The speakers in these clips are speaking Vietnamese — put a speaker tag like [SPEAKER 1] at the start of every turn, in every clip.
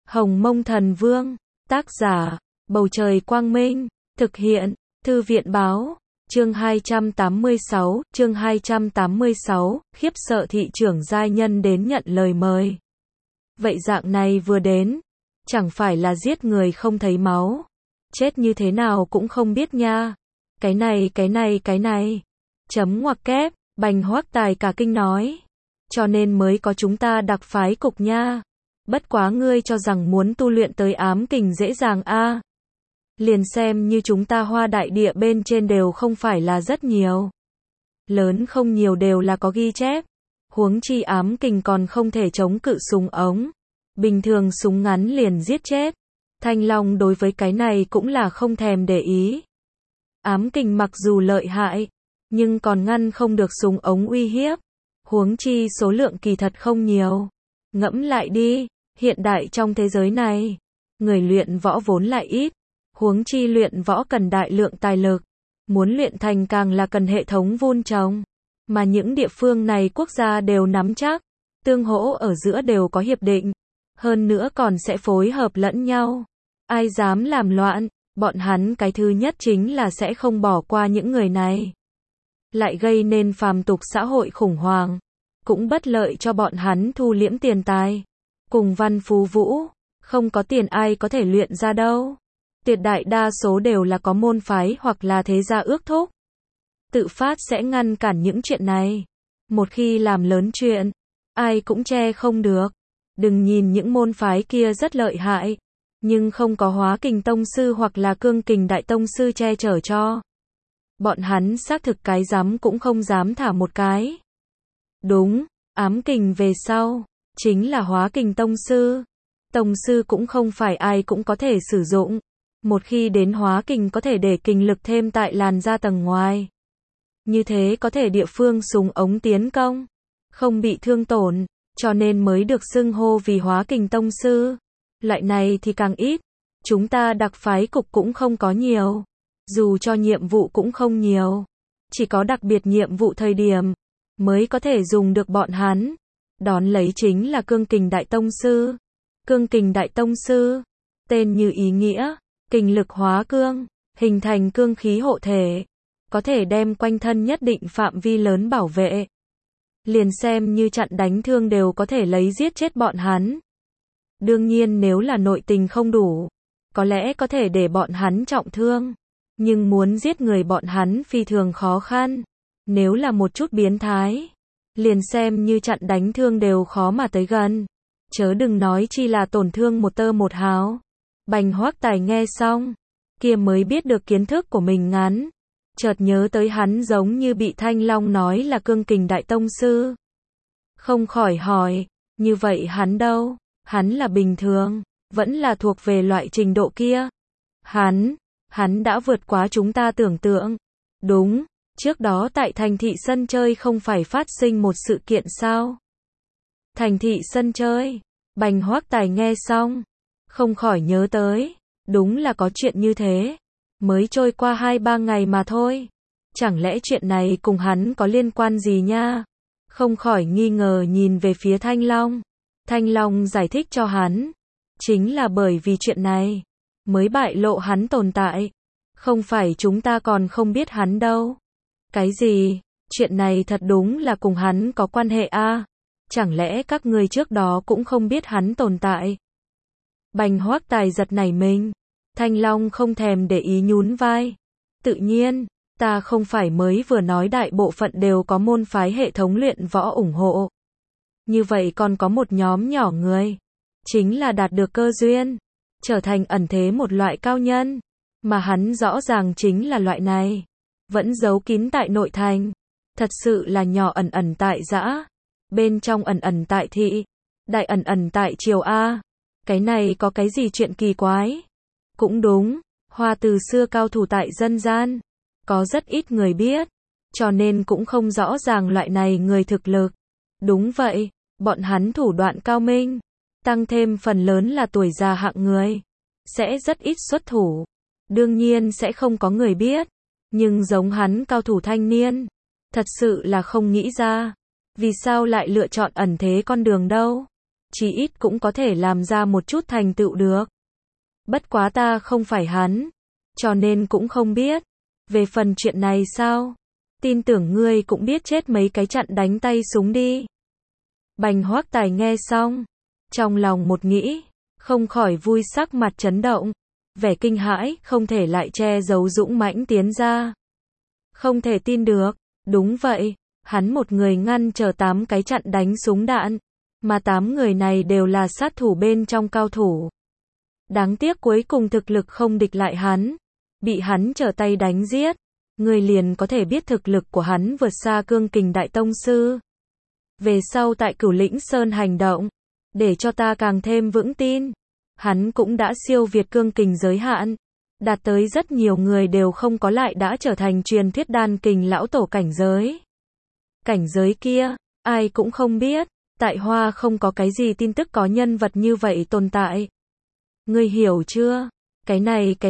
[SPEAKER 1] Hồng Mông Thần Vương, tác giả, Bầu Trời Quang Minh, thực hiện, Thư viện Báo, chương 286, khiếp sợ thị trưởng giai nhân đến nhận lời mời. Vậy dạng này vừa đến, chẳng phải là giết người không thấy máu, chết như thế nào cũng không biết nha. Cái này. Chấm ngoặc kép, Bành Hoác Tài cả kinh nói. Cho nên mới có chúng ta đặc phái cục nha. Bất quá ngươi cho rằng muốn tu luyện tới ám kình dễ dàng a? Liền xem như chúng ta Hoa Đại Địa bên trên đều không phải là rất nhiều. Lớn không nhiều đều là có ghi chép. Huống chi ám kình còn không thể chống cự súng ống. Bình thường súng ngắn liền giết chết. Thanh Long đối với cái này cũng là không thèm để ý. Ám kình mặc dù lợi hại, nhưng còn ngăn không được súng ống uy hiếp. Huống chi số lượng kỳ thật không nhiều. Ngẫm lại đi, hiện đại trong thế giới này, người luyện võ vốn lại ít. Huống chi luyện võ cần đại lượng tài lực. Muốn luyện thành càng là cần hệ thống vun trồng. Mà những địa phương này quốc gia đều nắm chắc. Tương hỗ ở giữa đều có hiệp định. Hơn nữa còn sẽ phối hợp lẫn nhau. Ai dám làm loạn, bọn hắn cái thứ nhất chính là sẽ không bỏ qua những người này. Lại gây nên phàm tục xã hội khủng hoảng. Cũng bất lợi cho bọn hắn thu liễm tiền tài. Cùng văn phú vũ, không có tiền ai có thể luyện ra đâu. Tuyệt đại đa số đều là có môn phái hoặc là thế gia ước thúc. Tự phát sẽ ngăn cản những chuyện này. Một khi làm lớn chuyện, ai cũng che không được. Đừng nhìn những môn phái kia rất lợi hại, nhưng không có Hóa Kình Tông Sư hoặc là Cương Kình Đại Tông Sư che chở cho. Bọn hắn xác thực cái dám cũng không dám thả một cái. Đúng, ám kình về sau, chính là Hóa Kình Tông Sư. Tông Sư cũng không phải ai cũng có thể sử dụng. Một khi đến Hóa Kình có thể để kình lực thêm tại làn da tầng ngoài. Như thế có thể địa phương súng ống tiến công, không bị thương tổn, cho nên mới được xưng hô vì Hóa Kình Tông Sư. Loại này thì càng ít. Chúng ta đặc phái cục cũng không có nhiều. Dù cho nhiệm vụ cũng không nhiều. Chỉ có đặc biệt nhiệm vụ thời điểm mới có thể dùng được bọn hắn. Đón lấy chính là Cương Kình Đại Tông Sư. Cương Kình Đại Tông Sư, tên như ý nghĩa, kình lực hóa cương, hình thành cương khí hộ thể, có thể đem quanh thân nhất định phạm vi lớn bảo vệ. Liền xem như chặn đánh thương đều có thể lấy giết chết bọn hắn. Đương nhiên nếu là nội tình không đủ, có lẽ có thể để bọn hắn trọng thương. Nhưng muốn giết người bọn hắn phi thường khó khăn. Nếu là một chút biến thái, liền xem như chặn đánh thương đều khó mà tới gần. Chớ đừng nói chi là tổn thương một tơ một hào. Bành Hoác Tài nghe xong, kia mới biết được kiến thức của mình ngắn. Chợt nhớ tới hắn giống như bị Thanh Long nói là Cương Kình Đại Tông Sư. Không khỏi hỏi, như vậy hắn đâu? Hắn là bình thường, vẫn là thuộc về loại trình độ kia. Hắn đã vượt quá chúng ta tưởng tượng. Đúng, trước đó tại thành thị sân chơi không phải phát sinh một sự kiện sao? Thành thị sân chơi, Bành Hoác Tài nghe xong, không khỏi nhớ tới, đúng là có chuyện như thế. Mới trôi qua 2-3 ngày mà thôi. Chẳng lẽ chuyện này cùng hắn có liên quan gì nha? Không khỏi nghi ngờ nhìn về phía Thanh Long. Thanh Long giải thích cho hắn. Chính là bởi vì chuyện này mới bại lộ hắn tồn tại. Không phải chúng ta còn không biết hắn đâu. Cái gì? Chuyện này thật đúng là cùng hắn có quan hệ a? Chẳng lẽ các ngươi trước đó cũng không biết hắn tồn tại? Bành Hoác Tài giật nảy mình. Thanh Long không thèm để ý nhún vai. Tự nhiên, ta không phải mới vừa nói đại bộ phận đều có môn phái hệ thống luyện võ ủng hộ. Như vậy còn có một nhóm nhỏ người, chính là đạt được cơ duyên, trở thành ẩn thế một loại cao nhân. Mà hắn rõ ràng chính là loại này. Vẫn giấu kín tại nội thành. Thật sự là nhỏ ẩn ẩn tại dã. Bên trong ẩn ẩn tại thị. Đại ẩn ẩn tại triều A. Cái này có cái gì chuyện kỳ quái? Cũng đúng, Hoa từ xưa cao thủ tại dân gian. Có rất ít người biết. Cho nên cũng không rõ ràng loại này người thực lực. Đúng vậy, bọn hắn thủ đoạn cao minh. Tăng thêm phần lớn là tuổi già hạng người. Sẽ rất ít xuất thủ. Đương nhiên sẽ không có người biết. Nhưng giống hắn cao thủ thanh niên. Thật sự là không nghĩ ra. Vì sao lại lựa chọn ẩn thế con đường đâu? chí ít cũng có thể làm ra một chút thành tựu được. Bất quá ta không phải hắn, cho nên cũng không biết. Về phần chuyện này sao? Tin tưởng ngươi cũng biết chết mấy cái chặn đánh tay súng đi. Bành Hoác Tài nghe xong, trong lòng một nghĩ, không khỏi vui sắc mặt chấn động, vẻ kinh hãi, không thể lại che giấu dũng mãnh tiến ra. Không thể tin được, đúng vậy, hắn một người ngăn chờ 8 cái chặn đánh súng đạn, mà 8 người này đều là sát thủ bên trong cao thủ. Đáng tiếc cuối cùng thực lực không địch lại hắn, bị hắn trở tay đánh giết, người liền có thể biết thực lực của hắn vượt xa Cương Kình Đại Tông Sư. Về sau tại Cửu Lĩnh Sơn hành động, để cho ta càng thêm vững tin, hắn cũng đã siêu việt Cương Kình giới hạn, đạt tới rất nhiều người đều không có lại đã trở thành truyền thuyết đan kình lão tổ cảnh giới. Cảnh giới kia, ai cũng không biết, tại Hoa không có cái gì tin tức có nhân vật như vậy tồn tại. Ngươi hiểu chưa? Cái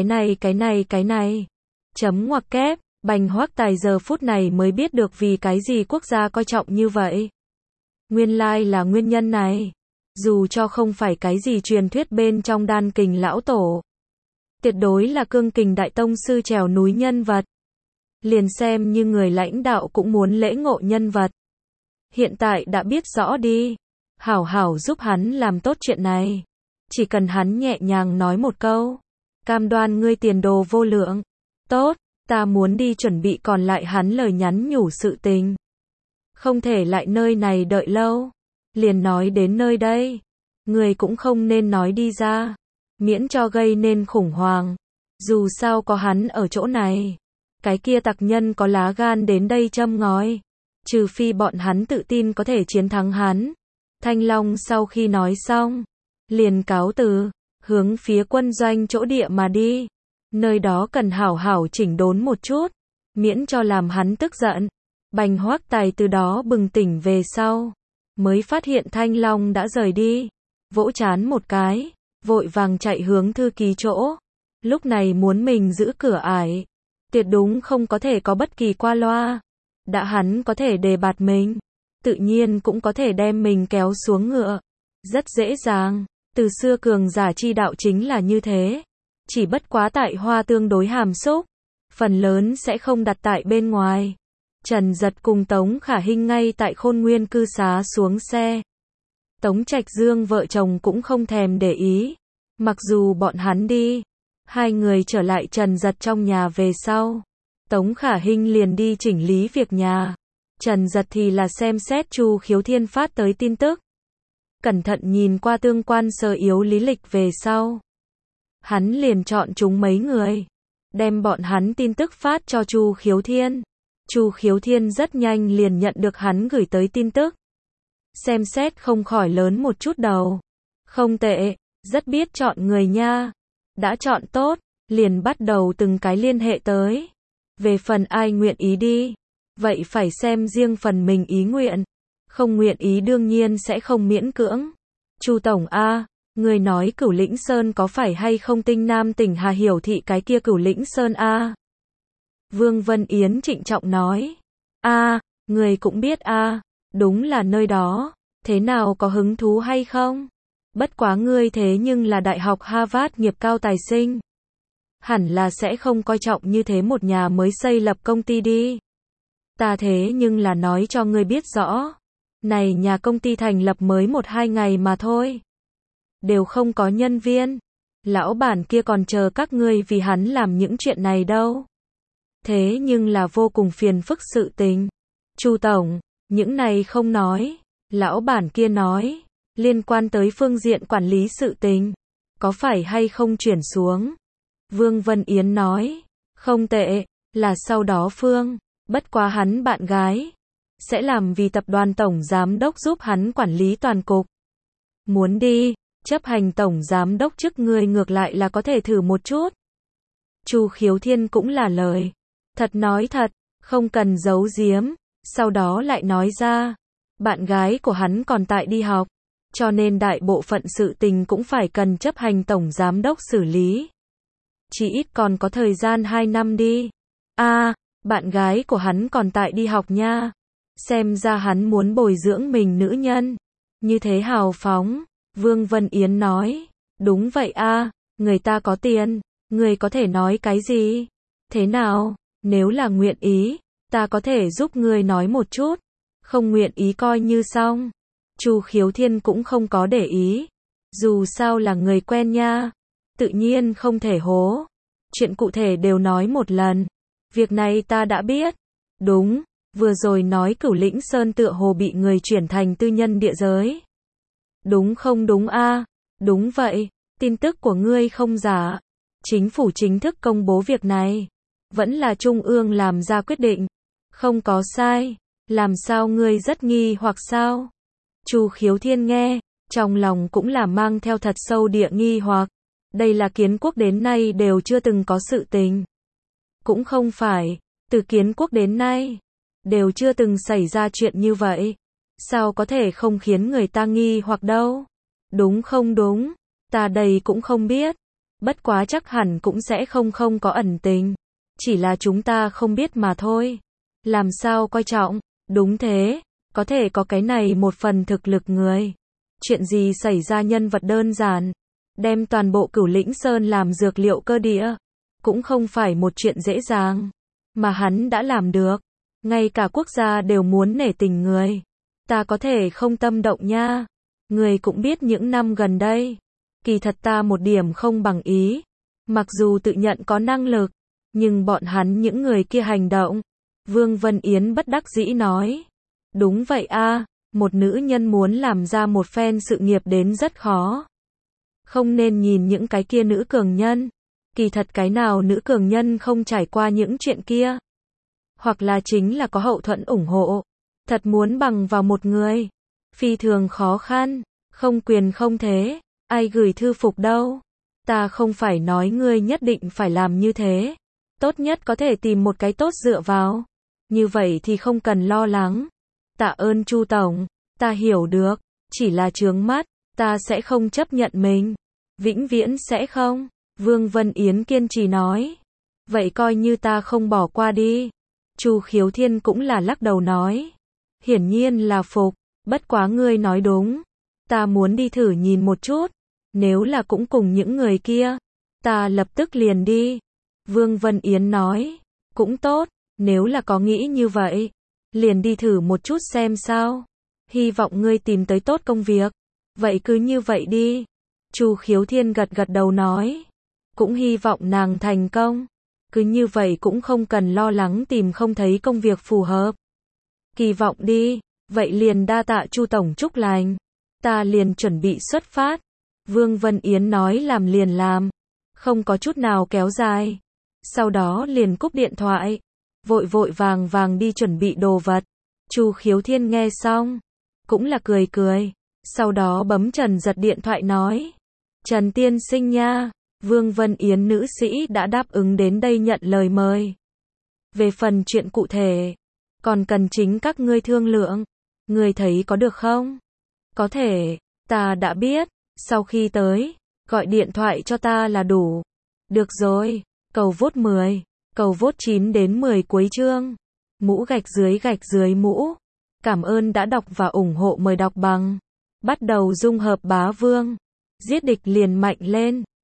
[SPEAKER 1] này. Chấm ngoặc kép, Bành Hoác Tài giờ phút này mới biết được vì cái gì quốc gia coi trọng như vậy. Nguyên lai là nguyên nhân này. Dù cho không phải cái gì truyền thuyết bên trong đan kình lão tổ, tuyệt đối là Cương Kình Đại Tông Sư trèo núi nhân vật. Liền xem như người lãnh đạo cũng muốn lễ ngộ nhân vật. Hiện tại đã biết rõ đi. Hảo hảo giúp hắn làm tốt chuyện này. Chỉ cần hắn nhẹ nhàng nói một câu, cam đoan ngươi tiền đồ vô lượng. Tốt, ta muốn đi chuẩn bị còn lại hắn lời nhắn nhủ sự tình. Không thể lại nơi này đợi lâu. Liền nói đến nơi đây. Người cũng không nên nói đi ra. Miễn cho gây nên khủng hoảng. Dù sao có hắn ở chỗ này. Cái kia tặc nhân có lá gan đến đây châm ngòi. Trừ phi bọn hắn tự tin có thể chiến thắng hắn. Thanh Long sau khi nói xong, liền cáo từ, hướng phía quân doanh chỗ địa mà đi. Nơi đó cần hảo hảo chỉnh đốn một chút, miễn cho làm hắn tức giận. Bành Hoác Tài từ đó bừng tỉnh về sau, mới phát hiện Thanh Long đã rời đi. Vỗ trán một cái, vội vàng chạy hướng thư ký chỗ. Lúc này muốn mình giữ cửa ải, tuyệt đúng không có thể có bất kỳ qua loa. Đã hắn có thể đề bạt mình, tự nhiên cũng có thể đem mình kéo xuống ngựa. Rất dễ dàng, từ xưa cường giả chi đạo chính là như thế. Chỉ bất quá tại Hoa tương đối hàm xúc, phần lớn sẽ không đặt tại bên ngoài. Trần Giật cùng Tống Khả Hinh ngay tại Khôn Nguyên cư xá xuống xe. Tống Trạch Dương vợ chồng cũng không thèm để ý. Mặc dù bọn hắn đi, hai người trở lại Trần Giật trong nhà về sau. Tống Khả Hinh liền đi chỉnh lý việc nhà. Trần Giật thì là xem xét Chu Khiếu Thiên phát tới tin tức. Cẩn thận nhìn qua tương quan sơ yếu lý lịch về sau. Hắn liền chọn chúng mấy người, đem bọn hắn tin tức phát cho Chu Khiếu Thiên. Chu Khiếu Thiên rất nhanh liền nhận được hắn gửi tới tin tức. Xem xét không khỏi lớn một chút đầu. Không tệ, rất biết chọn người nha. Đã chọn tốt, liền bắt đầu từng cái liên hệ tới. Về phần ai nguyện ý đi, vậy phải xem riêng phần mình ý nguyện. Không nguyện ý đương nhiên sẽ không miễn cưỡng. Chu Tổng A, người nói Cửu Lĩnh Sơn có phải hay không Tinh Nam tỉnh Hà Hiểu Thị cái kia Cửu Lĩnh Sơn A? Vương Vân Yến trịnh trọng nói. A, người cũng biết A, đúng là nơi đó, thế nào có hứng thú hay không? Bất quá ngươi thế nhưng là Đại học Harvard nghiệp cao tài sinh. Hẳn là sẽ không coi trọng như thế một nhà mới xây lập công ty đi. Ta thế nhưng là nói cho ngươi biết rõ. Này nhà công ty thành lập mới 1-2 ngày mà thôi. Đều không có nhân viên. Lão bản kia còn chờ các ngươi vì hắn làm những chuyện này đâu. Thế nhưng là vô cùng phiền phức sự tình. Chu Tổng, những này không nói. Lão bản kia nói, liên quan tới phương diện quản lý sự tình. Có phải hay không chuyển xuống? Vương Vân Yến nói, không tệ, là sau đó Phương, bất quá hắn bạn gái, sẽ làm vì tập đoàn tổng giám đốc giúp hắn quản lý toàn cục. Muốn đi, chấp hành tổng giám đốc chức người ngược lại là có thể thử một chút. Chu Khiếu Thiên cũng là lời. Thật nói thật, không cần giấu giếm, sau đó lại nói ra, bạn gái của hắn còn tại đi học, cho nên đại bộ phận sự tình cũng phải cần chấp hành tổng giám đốc xử lý. Chỉ ít còn có thời gian 2 năm đi. A, bạn gái của hắn còn tại đi học nha. Xem ra hắn muốn bồi dưỡng mình nữ nhân. Như thế hào phóng, Vương Vân Yến nói. Đúng vậy a, người ta có tiền, người có thể nói cái gì? Thế nào, nếu là nguyện ý, ta có thể giúp ngươi nói một chút. Không nguyện ý coi như xong. Chu Khiếu Thiên cũng không có để ý. Dù sao là người quen nha. Tự nhiên không thể hố. Chuyện cụ thể đều nói một lần. Việc này ta đã biết. Đúng, vừa rồi nói Cửu Lĩnh Sơn tựa hồ bị người chuyển thành tư nhân địa giới. Đúng không đúng a? Đúng vậy, tin tức của ngươi không giả. Chính phủ chính thức công bố việc này. Vẫn là Trung ương làm ra quyết định. Không có sai. Làm sao ngươi rất nghi hoặc sao? Chu Khiếu Thiên nghe, trong lòng cũng là mang theo thật sâu địa nghi hoặc. Đây là Kiến Quốc đến nay đều chưa từng có sự tình. Cũng không phải, từ Kiến Quốc đến nay, đều chưa từng xảy ra chuyện như vậy. Sao có thể không khiến người ta nghi hoặc đâu? Đúng không đúng? Ta đây cũng không biết. Bất quá chắc hẳn cũng sẽ không có ẩn tình. Chỉ là chúng ta không biết mà thôi. Làm sao coi trọng? Đúng thế, có thể có cái này một phần thực lực người. Chuyện gì xảy ra nhân vật đơn giản. Đem toàn bộ Cửu Lĩnh Sơn làm dược liệu cơ địa. Cũng không phải một chuyện dễ dàng. Mà hắn đã làm được. Ngay cả quốc gia đều muốn nể tình người. Ta có thể không tâm động nha. Người cũng biết những năm gần đây. Kỳ thật ta một điểm không bằng ý. Mặc dù tự nhận có năng lực. Nhưng bọn hắn những người kia hành động. Vương Vân Yến bất đắc dĩ nói. Đúng vậy a, một nữ nhân muốn làm ra một phen sự nghiệp đến rất khó. Không nên nhìn những cái kia nữ cường nhân. Kỳ thật cái nào nữ cường nhân không trải qua những chuyện kia. Hoặc là chính là có hậu thuẫn ủng hộ. Thật muốn bằng vào một người. Phi thường khó khăn. Không quyền không thế. Ai gửi thư phục đâu. Ta không phải nói ngươi nhất định phải làm như thế. Tốt nhất có thể tìm một cái tốt dựa vào. Như vậy thì không cần lo lắng. Tạ ơn Chu Tổng. Ta hiểu được. Chỉ là chướng mắt. Ta sẽ không chấp nhận mình. Vĩnh viễn sẽ không. Vương Vân Yến kiên trì nói. Vậy coi như ta không bỏ qua đi. Chu Khiếu Thiên cũng là lắc đầu nói. Hiển nhiên là phục. Bất quá ngươi nói đúng. Ta muốn đi thử nhìn một chút. Nếu là cũng cùng những người kia. Ta lập tức liền đi. Vương Vân Yến nói. Cũng tốt. Nếu là có nghĩ như vậy. Liền đi thử một chút xem sao. Hy vọng ngươi tìm tới tốt công việc. Vậy cứ như vậy đi. Chu Khiếu Thiên gật gật đầu nói. Cũng hy vọng nàng thành công. Cứ như vậy cũng không cần lo lắng tìm không thấy công việc phù hợp. Kỳ vọng đi. Vậy liền đa tạ Chu Tổng chúc lành. Ta liền chuẩn bị xuất phát. Vương Vân Yến nói làm liền làm. Không có chút nào kéo dài. Sau đó liền cúp điện thoại. Vội vội vàng vàng đi chuẩn bị đồ vật. Chu Khiếu Thiên nghe xong. Cũng là cười cười. Sau đó bấm Trần Giật điện thoại nói. Trần tiên sinh nha. Vương Vân Yến nữ sĩ đã đáp ứng đến đây nhận lời mời. Về phần chuyện cụ thể. Còn cần chính các ngươi thương lượng. Ngươi thấy có được không? Có thể. Ta đã biết. Sau khi tới. Gọi điện thoại cho ta là đủ. Được rồi. Cầu vote 10. Cầu vote 9 đến 10 cuối chương. Mũ gạch dưới mũ. Cảm ơn đã đọc và ủng hộ mời đọc bằng. Bắt đầu dung hợp bá vương. Giết địch liền mạnh lên.